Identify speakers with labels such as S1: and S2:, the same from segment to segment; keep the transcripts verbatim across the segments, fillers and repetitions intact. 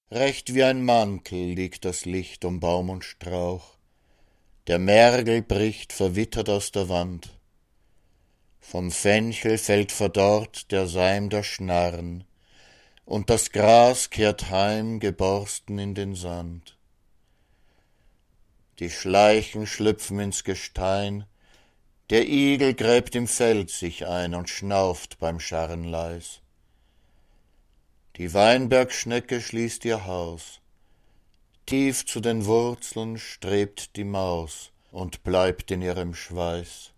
S1: Recht wie ein Mantel liegt das Licht um Baum und Strauch, der Mergel bricht verwittert aus der Wand, vom Fenchel fällt verdorrt der Seim der Schnarren, und das Gras kehrt heim geborsten in den Sand. Die Schleichen schlüpfen ins Gestein, der Igel gräbt im Feld sich ein und schnauft beim Scharrenleis. Die Weinbergschnecke schließt ihr Haus, tief zu den Wurzeln strebt die Maus und bleibt in ihrem Schweiß.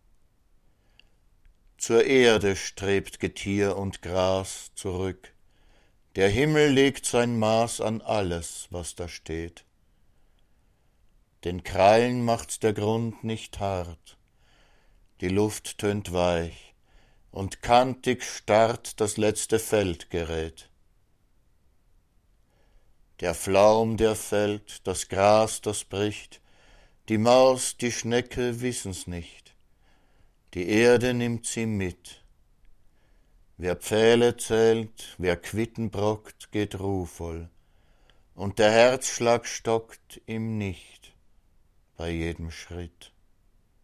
S1: Zur Erde strebt Getier und Gras zurück, der Himmel legt sein Maß an alles, was da steht. Den Krallen macht's der Grund nicht hart, die Luft tönt weich, und kantig starrt das letzte Feldgerät. Der Pflaum, der fällt, das Gras, das bricht, die Maus, die Schnecke wissen's nicht, die Erde nimmt sie mit. Wer Pfähle zählt, wer Quitten brockt, geht ruhvoll, und der Herzschlag stockt ihm nicht bei jedem Schritt.